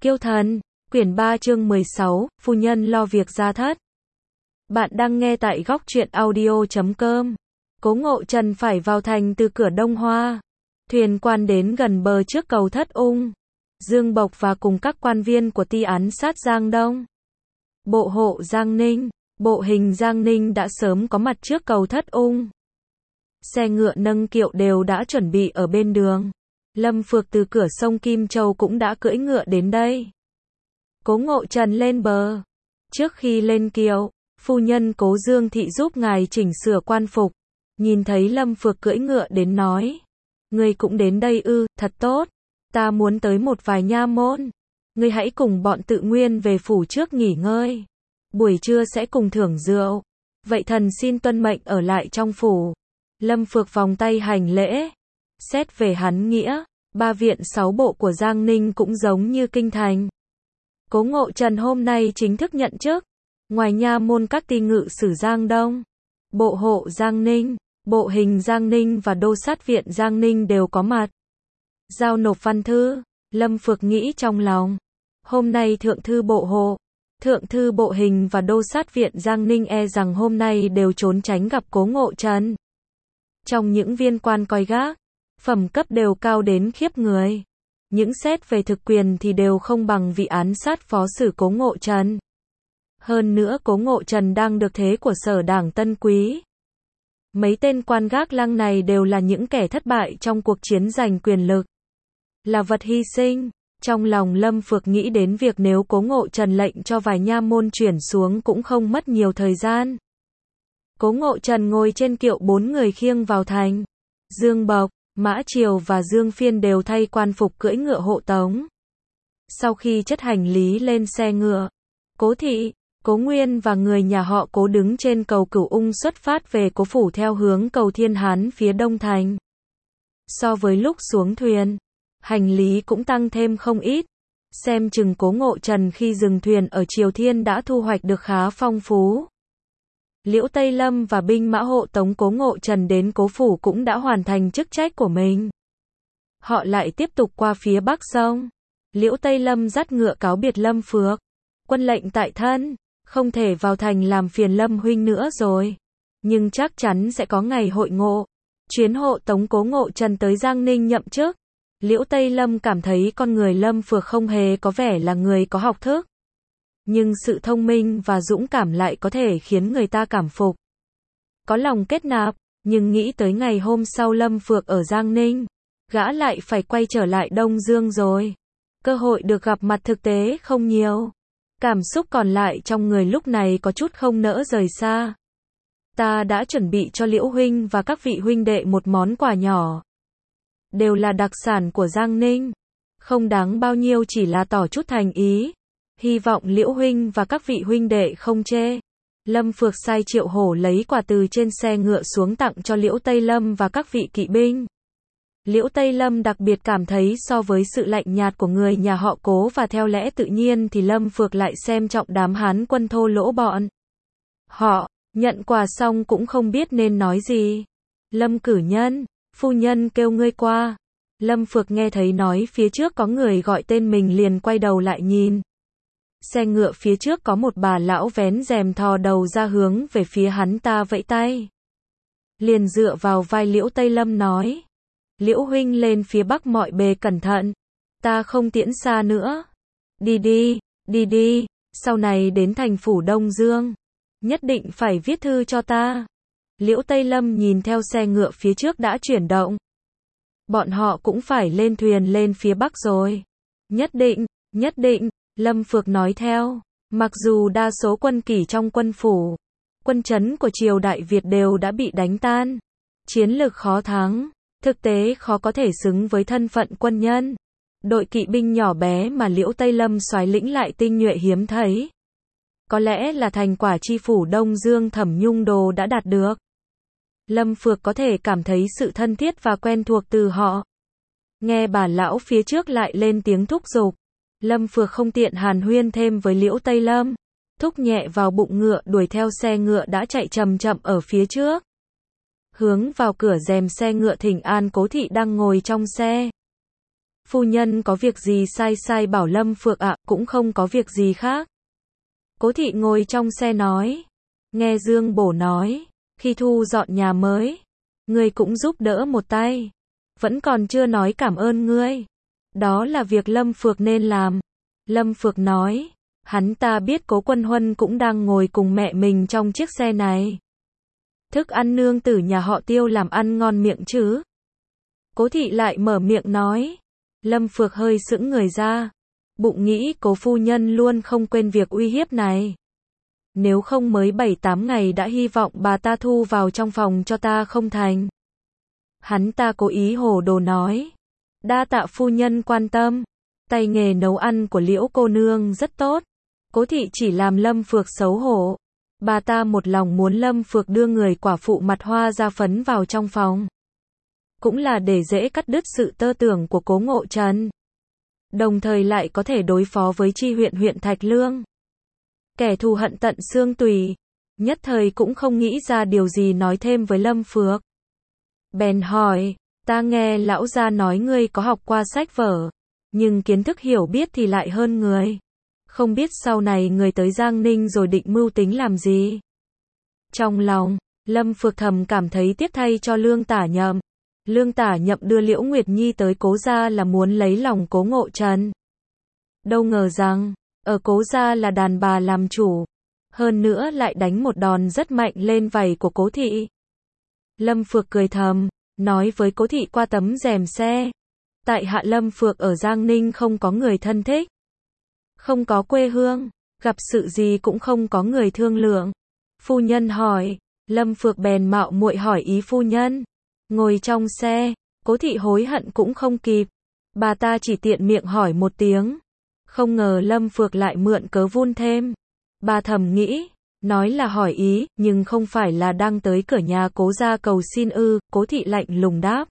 Kiêu thần, quyển 3 chương 16, phu nhân lo việc gia thất. Bạn đang nghe tại góc truyện audio.com. Cố Ngộ Trần phải vào thành từ cửa Đông Hoa. Thuyền quan đến gần bờ trước cầu Thất Ung. Dương Bộc và cùng các quan viên của ti án sát Giang Đông, bộ hộ Giang Ninh, bộ hình Giang Ninh đã sớm có mặt trước cầu Thất Ung. Xe ngựa nâng kiệu đều đã chuẩn bị ở bên đường. Lâm Phược từ cửa sông Kim Châu cũng đã cưỡi ngựa đến đây. Cố Ngộ Trần lên bờ. Trước khi lên kiệu, phu nhân Cố Dương Thị giúp ngài chỉnh sửa quan phục. Nhìn thấy Lâm Phược cưỡi ngựa đến nói: "Ngươi cũng đến đây ư, thật tốt. Ta muốn tới một vài nha môn. Ngươi hãy cùng bọn Tự Nguyên về phủ trước nghỉ ngơi. Buổi trưa sẽ cùng thưởng rượu. Vậy thần xin tuân mệnh ở lại trong phủ." Lâm Phược vòng tay hành lễ. Xét về hắn nghĩa, 3 viện 6 bộ của Giang Ninh cũng giống như kinh thành. Cố Ngộ Trần hôm nay chính thức nhận chức. Ngoài nha môn các ti ngự sử Giang Đông, bộ hộ Giang Ninh, bộ hình Giang Ninh và đô sát viện Giang Ninh đều có mặt. Giao nộp văn thư, Lâm Phược nghĩ trong lòng. Hôm nay thượng thư bộ hộ, thượng thư bộ hình và đô sát viện Giang Ninh e rằng hôm nay đều trốn tránh gặp Cố Ngộ Trần. Trong những viên quan coi gác, phẩm cấp đều cao đến khiếp người. Những xét về thực quyền thì đều không bằng vị án sát phó sử Cố Ngộ Trần. Hơn nữa Cố Ngộ Trần đang được thế của Sở Đảng Tân Quý. Mấy tên quan gác lăng này đều là những kẻ thất bại trong cuộc chiến giành quyền lực, là vật hy sinh. Trong lòng Lâm Phược nghĩ đến việc nếu Cố Ngộ Trần lệnh cho vài nha môn chuyển xuống cũng không mất nhiều thời gian. Cố Ngộ Trần ngồi trên kiệu 4 người khiêng vào thành. Dương Bộc, Mã Triều và Dương Phiên đều thay quan phục cưỡi ngựa hộ tống. Sau khi chất hành lý lên xe ngựa, Cố Thị, Cố Nguyên và người nhà họ Cố đứng trên cầu Cửu Ung xuất phát về Cố phủ theo hướng cầu Thiên Hán phía đông thành. So với lúc xuống thuyền, hành lý cũng tăng thêm không ít. Xem chừng Cố Ngộ Trần khi dừng thuyền ở Triều Thiên đã thu hoạch được khá phong phú. Liễu Tây Lâm và binh mã hộ tống Cố Ngộ Trần đến Cố phủ cũng đã hoàn thành chức trách của mình. Họ lại tiếp tục qua phía bắc sông. Liễu Tây Lâm dắt ngựa cáo biệt Lâm Phược. Quân lệnh tại thân, không thể vào thành làm phiền Lâm huynh nữa rồi. Nhưng chắc chắn sẽ có ngày hội ngộ. Chuyến hộ tống Cố Ngộ Trần tới Giang Ninh nhậm chức. Liễu Tây Lâm cảm thấy con người Lâm Phược không hề có vẻ là người có học thức. Nhưng sự thông minh và dũng cảm lại có thể khiến người ta cảm phục. Có lòng kết nạp, nhưng nghĩ tới ngày hôm sau Lâm Phược ở Giang Ninh, gã lại phải quay trở lại Đông Dương rồi. Cơ hội được gặp mặt thực tế không nhiều. Cảm xúc còn lại trong người lúc này có chút không nỡ rời xa. Ta đã chuẩn bị cho Liễu huynh và các vị huynh đệ một món quà nhỏ. Đều là đặc sản của Giang Ninh. Không đáng bao nhiêu, chỉ là tỏ chút thành ý. Hy vọng Liễu huynh và các vị huynh đệ không chê. Lâm Phược sai Triệu Hổ lấy quà từ trên xe ngựa xuống tặng cho Liễu Tây Lâm và các vị kỵ binh. Liễu Tây Lâm đặc biệt cảm thấy so với sự lạnh nhạt của người nhà họ Cố và theo lẽ tự nhiên thì Lâm Phược lại xem trọng đám Hán quân thô lỗ bọn họ. Nhận quà xong cũng không biết nên nói gì. Lâm cử nhân, phu nhân kêu ngươi qua. Lâm Phược nghe thấy nói phía trước có người gọi tên mình liền quay đầu lại nhìn. Xe ngựa phía trước có một bà lão vén rèm thò đầu ra hướng về phía hắn ta vẫy tay. Liền dựa vào vai Liễu Tây Lâm nói: "Liễu huynh lên phía bắc mọi bề cẩn thận. Ta không tiễn xa nữa. Đi đi, đi đi, sau này đến thành phủ Đông Dương. Nhất định phải viết thư cho ta." Liễu Tây Lâm nhìn theo xe ngựa phía trước đã chuyển động. Bọn họ cũng phải lên thuyền lên phía bắc rồi. Nhất định, Lâm Phược nói theo. Mặc dù đa số quân kỷ trong quân phủ, quân trấn của triều Đại Việt đều đã bị đánh tan. Chiến lực khó thắng, thực tế khó có thể xứng với thân phận quân nhân. Đội kỵ binh nhỏ bé mà Liễu Tây Lâm soái lĩnh lại tinh nhuệ hiếm thấy. Có lẽ là thành quả chi phủ Đông Dương Thẩm Nhung Đồ đã đạt được. Lâm Phược có thể cảm thấy sự thân thiết và quen thuộc từ họ. Nghe bà lão phía trước lại lên tiếng thúc giục. Lâm Phược không tiện hàn huyên thêm với Liễu Tây Lâm. Thúc nhẹ vào bụng ngựa đuổi theo xe ngựa đã chạy chậm chậm ở phía trước. Hướng vào cửa rèm xe ngựa thỉnh an Cố Thị đang ngồi trong xe. Phu nhân có việc gì sai sai bảo Lâm Phược ạ, cũng không có việc gì khác. Cố thị ngồi trong xe nói. Nghe Dương Bổ nói, khi thu dọn nhà mới, ngươi cũng giúp đỡ một tay. Vẫn còn chưa nói cảm ơn ngươi. Đó là việc Lâm Phược nên làm. Lâm Phược nói, hắn ta biết Cố Quân Huân cũng đang ngồi cùng mẹ mình trong chiếc xe này. Thức ăn nương tử nhà họ Tiêu làm ăn ngon miệng chứ. Cố thị lại mở miệng nói. Lâm Phược hơi sững người ra. Bụng nghĩ Cố phu nhân luôn không quên việc uy hiếp này. Nếu không mới 7-8 ngày đã hy vọng bà ta thu vào trong phòng cho ta không thành. Hắn ta cố ý hồ đồ nói. Đa tạ phu nhân quan tâm. Tay nghề nấu ăn của Liễu cô nương rất tốt. Cố thị chỉ làm Lâm Phược xấu hổ. Bà ta một lòng muốn Lâm Phược đưa người quả phụ mặt hoa ra phấn vào trong phòng. Cũng là để dễ cắt đứt sự tơ tưởng của Cố Ngộ Trần. Đồng thời lại có thể đối phó với chi huyện Thạch Lương. Kẻ thù hận tận xương tủy. Nhất thời cũng không nghĩ ra điều gì nói thêm với Lâm Phược. Bèn hỏi, ta nghe lão gia nói ngươi có học qua sách vở, nhưng kiến thức hiểu biết thì lại hơn người. Không biết sau này người tới Giang Ninh rồi định mưu tính làm gì. Trong lòng, Lâm Phược thầm cảm thấy tiếc thay cho Lương Tả Nhậm. Lương Tả Nhậm đưa Liễu Nguyệt Nhi tới Cố gia là muốn lấy lòng Cố Ngộ Trần. Đâu ngờ rằng, ở Cố gia là đàn bà làm chủ. Hơn nữa lại đánh một đòn rất mạnh lên vảy của Cố thị. Lâm Phược cười thầm, nói với Cố thị qua tấm rèm xe. Tại hạ Lâm Phược ở Giang Ninh không có người thân thích. Không có quê hương, gặp sự gì cũng không có người thương lượng. Phu nhân hỏi, Lâm Phược bèn mạo muội hỏi ý phu nhân. Ngồi trong xe, Cố thị hối hận cũng không kịp. Bà ta chỉ tiện miệng hỏi một tiếng. Không ngờ Lâm Phược lại mượn cớ vun thêm. Bà thầm nghĩ, nói là hỏi ý, nhưng không phải là đang tới cửa nhà Cố gia cầu xin ư. Cố thị lạnh lùng đáp.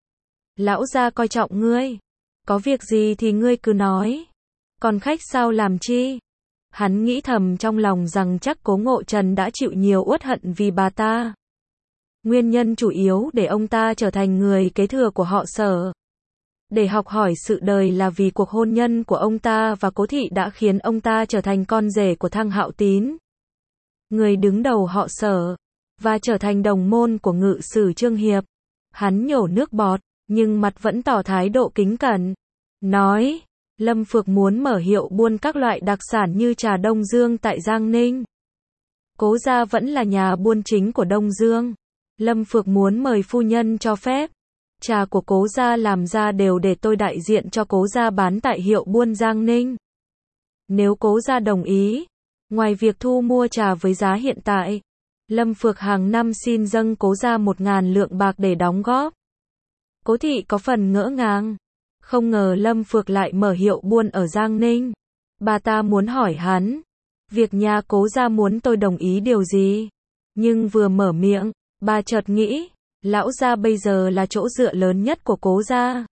Lão gia coi trọng ngươi. Có việc gì thì ngươi cứ nói. Còn khách sao làm chi? Hắn nghĩ thầm trong lòng rằng chắc Cố Ngộ Trần đã chịu nhiều uất hận vì bà ta. Nguyên nhân chủ yếu để ông ta trở thành người kế thừa của họ Sở. Để học hỏi sự đời là vì cuộc hôn nhân của ông ta và Cố thị đã khiến ông ta trở thành con rể của Thăng Hạo Tín, người đứng đầu họ Sở, và trở thành đồng môn của ngự sử Trương Hiệp. Hắn nhổ nước bọt, nhưng mặt vẫn tỏ thái độ kính cẩn. Nói, Lâm Phược muốn mở hiệu buôn các loại đặc sản như trà Đông Dương tại Giang Ninh. Cố gia vẫn là nhà buôn chính của Đông Dương. Lâm Phược muốn mời phu nhân cho phép. Trà của Cố gia làm ra đều để tôi đại diện cho Cố gia bán tại hiệu buôn Giang Ninh. Nếu Cố gia đồng ý, ngoài việc thu mua trà với giá hiện tại, Lâm Phược hàng năm xin dâng Cố gia 1.000 lượng bạc để đóng góp. Cố thị có phần ngỡ ngàng. Không ngờ Lâm Phược lại mở hiệu buôn ở Giang Ninh. Bà ta muốn hỏi hắn, việc nhà Cố gia muốn tôi đồng ý điều gì? Nhưng vừa mở miệng, bà chợt nghĩ, lão gia bây giờ là chỗ dựa lớn nhất của Cố gia.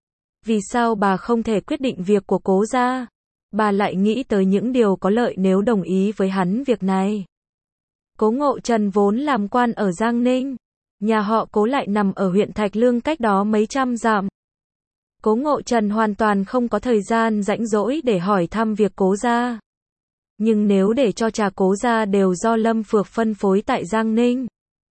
Vì sao bà không thể quyết định việc của Cố gia? Bà lại nghĩ tới những điều có lợi nếu đồng ý với hắn việc này. Cố Ngộ Trần vốn làm quan ở Giang Ninh. Nhà họ Cố lại nằm ở huyện Thạch Lương cách đó mấy trăm dặm. Cố Ngộ Trần hoàn toàn không có thời gian rảnh rỗi để hỏi thăm việc Cố gia. Nhưng nếu để cho trà Cố gia đều do Lâm Phược phân phối tại Giang Ninh,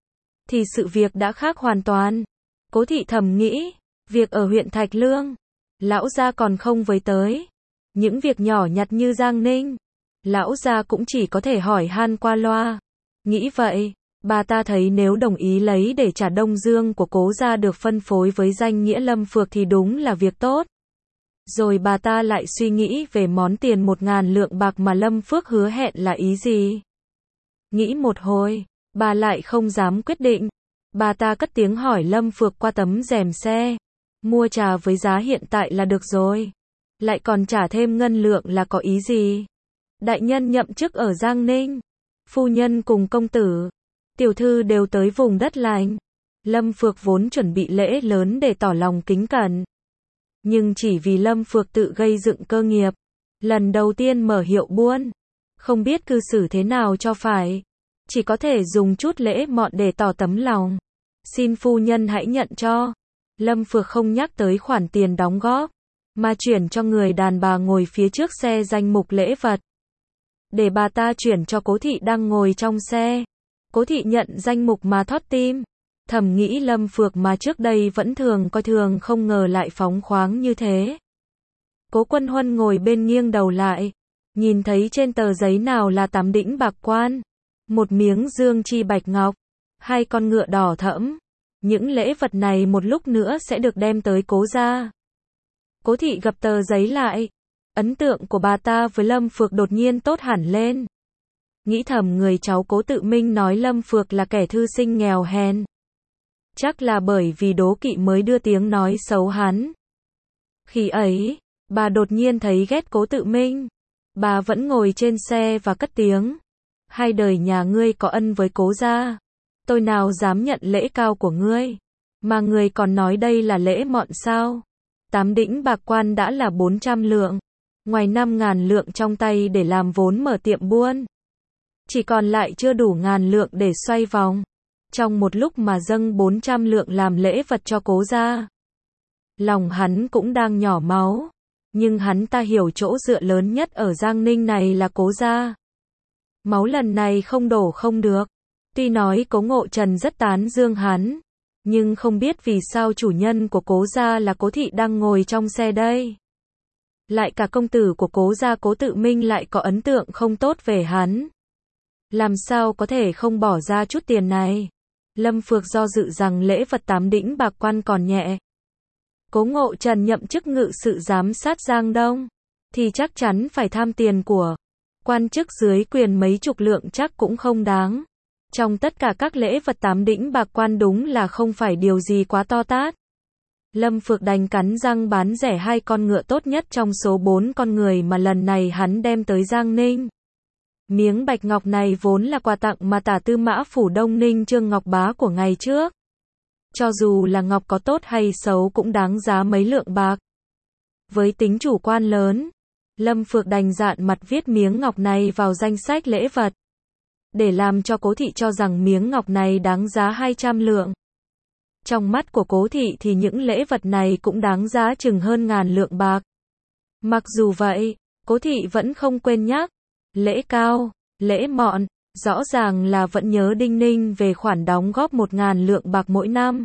thì sự việc đã khác hoàn toàn. Cố thị thầm nghĩ, việc ở huyện Thạch Lương, lão gia còn không với tới. Những việc nhỏ nhặt như Giang Ninh, lão gia cũng chỉ có thể hỏi han qua loa. Nghĩ vậy, bà ta thấy nếu đồng ý lấy để trà Đông Dương của Cố gia được phân phối với danh nghĩa Lâm Phược thì đúng là việc tốt. Rồi bà ta lại suy nghĩ về món tiền 1.000 lượng bạc mà Lâm Phước hứa hẹn là ý gì. Nghĩ một hồi, bà lại không dám quyết định. Bà ta cất tiếng hỏi Lâm Phược qua tấm rèm xe. Mua trà với giá hiện tại là được rồi. Lại còn trả thêm ngân lượng là có ý gì? Đại nhân nhậm chức ở Giang Ninh. Phu nhân cùng công tử, tiểu thư đều tới vùng đất lành. Lâm Phược vốn chuẩn bị lễ lớn để tỏ lòng kính cẩn. Nhưng chỉ vì Lâm Phược tự gây dựng cơ nghiệp. Lần đầu tiên mở hiệu buôn. Không biết cư xử thế nào cho phải. Chỉ có thể dùng chút lễ mọn để tỏ tấm lòng. Xin phu nhân hãy nhận cho. Lâm Phược không nhắc tới khoản tiền đóng góp. mà chuyển cho người đàn bà ngồi phía trước xe danh mục lễ vật. Để bà ta chuyển cho Cố thị đang ngồi trong xe. Cố thị nhận danh mục mà thót tim. Thầm nghĩ Lâm Phược mà trước đây vẫn thường coi thường không ngờ lại phóng khoáng như thế. Cố Quân Huân ngồi bên nghiêng đầu lại. Nhìn thấy trên tờ giấy nào là 8 đĩnh bạc quan. Một miếng dương chi bạch ngọc. 2 con ngựa đỏ thẫm. Những lễ vật này một lúc nữa sẽ được đem tới Cố gia. Cố thị gập tờ giấy lại. Ấn tượng của bà ta với Lâm Phược đột nhiên tốt hẳn lên. Nghĩ thầm người cháu Cố tự minh nói Lâm Phược là kẻ thư sinh nghèo hèn. Chắc là bởi vì đố kỵ mới đưa tiếng nói xấu hắn. Khi ấy, bà đột nhiên thấy ghét Cố tự minh. Bà vẫn ngồi trên xe và cất tiếng. Hai đời nhà ngươi có ân với Cố gia. Tôi nào dám nhận lễ cao của ngươi. Mà ngươi còn nói đây là lễ mọn sao. 8 đĩnh bạc quan đã là 400 lượng. Ngoài 5.000 lượng trong tay để làm vốn mở tiệm buôn. Chỉ còn lại chưa đủ 1.000 lượng để xoay vòng. Trong một lúc mà dâng 400 lượng làm lễ vật cho Cố gia. Lòng hắn cũng đang nhỏ máu. Nhưng hắn ta hiểu chỗ dựa lớn nhất ở Giang Ninh này là Cố gia. Máu lần này không đổ không được. Tuy nói Cố Ngộ Trần rất tán dương hắn. Nhưng không biết vì sao chủ nhân của Cố gia là Cố thị đang ngồi trong xe đây. Lại cả công tử của Cố gia Cố tự minh lại có ấn tượng không tốt về hắn. Làm sao có thể không bỏ ra chút tiền này. Lâm Phược do dự rằng lễ vật 8 đĩnh bạc quan còn nhẹ. Cố Ngộ Trần nhậm chức ngự sự giám sát Giang Đông. Thì chắc chắn phải tham tiền của quan chức dưới quyền mấy chục lượng chắc cũng không đáng. Trong tất cả các lễ vật 8 đĩnh bạc quan đúng là không phải điều gì quá to tát. Lâm Phược đành cắn răng bán rẻ 2 con ngựa tốt nhất trong số 4 con người mà lần này hắn đem tới Giang Ninh. Miếng bạch ngọc này vốn là quà tặng mà Tả Tư Mã Phủ Đông Ninh Trương Ngọc Bá của ngày trước. Cho dù là ngọc có tốt hay xấu cũng đáng giá mấy lượng bạc. Với tính chủ quan lớn, Lâm Phược đành dạn mặt viết miếng ngọc này vào danh sách lễ vật. Để làm cho Cố thị cho rằng miếng ngọc này đáng giá 200 lượng. Trong mắt của Cố thị thì những lễ vật này cũng đáng giá chừng hơn 1.000 lượng bạc. Mặc dù vậy, Cố thị vẫn không quên nhắc. Lễ cao, lễ mọn, rõ ràng là vẫn nhớ đinh ninh về khoản đóng góp 1.000 lượng bạc mỗi năm.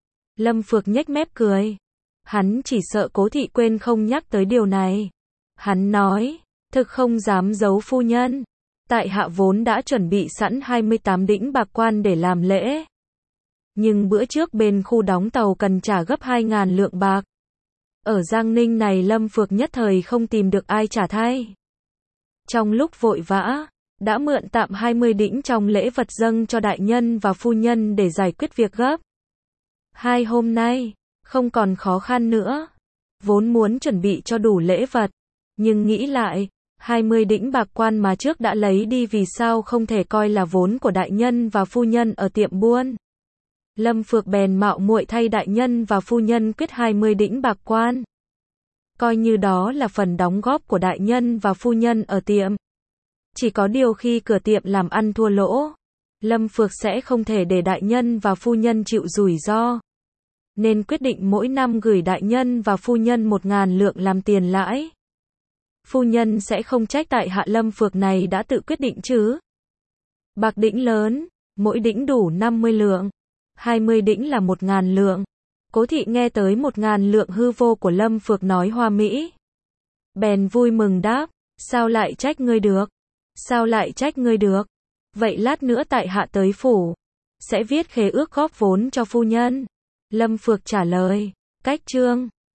Lâm Phược nhếch mép cười. Hắn chỉ sợ Cố thị quên không nhắc tới điều này. Hắn nói, thực không dám giấu phu nhân. Tại hạ vốn đã chuẩn bị sẵn 28 đĩnh bạc quan để làm lễ. Nhưng bữa trước bên khu đóng tàu cần trả gấp 2.000 lượng bạc. Ở Giang Ninh này Lâm Phược nhất thời không tìm được ai trả thay. Trong lúc vội vã, đã mượn tạm 20 đĩnh trong lễ vật dâng cho đại nhân và phu nhân để giải quyết việc gấp. 2 hôm nay, không còn khó khăn nữa. Vốn muốn chuẩn bị cho đủ lễ vật, nhưng nghĩ lại, 20 đĩnh bạc quan mà trước đã lấy đi vì sao không thể coi là vốn của đại nhân và phu nhân ở tiệm buôn. Lâm Phược bèn mạo muội thay đại nhân và phu nhân quyết 20 đĩnh bạc quan. Coi như đó là phần đóng góp của đại nhân và phu nhân ở tiệm. Chỉ có điều khi cửa tiệm làm ăn thua lỗ, Lâm Phược sẽ không thể để đại nhân và phu nhân chịu rủi ro. Nên quyết định mỗi năm gửi đại nhân và phu nhân 1.000 lượng làm tiền lãi. Phu nhân sẽ không trách tại hạ Lâm Phược này đã tự quyết định chứ. Bạc đĩnh lớn, mỗi đĩnh đủ 50 lượng. 20 đĩnh là 1.000 lượng. Cố thị nghe tới 1.000 lượng hư vô của Lâm Phược nói hoa mỹ. Bèn vui mừng đáp, sao lại trách ngươi được? Sao lại trách ngươi được? Vậy lát nữa tại hạ tới phủ, sẽ viết khế ước góp vốn cho phu nhân. Lâm Phược trả lời, cách chương.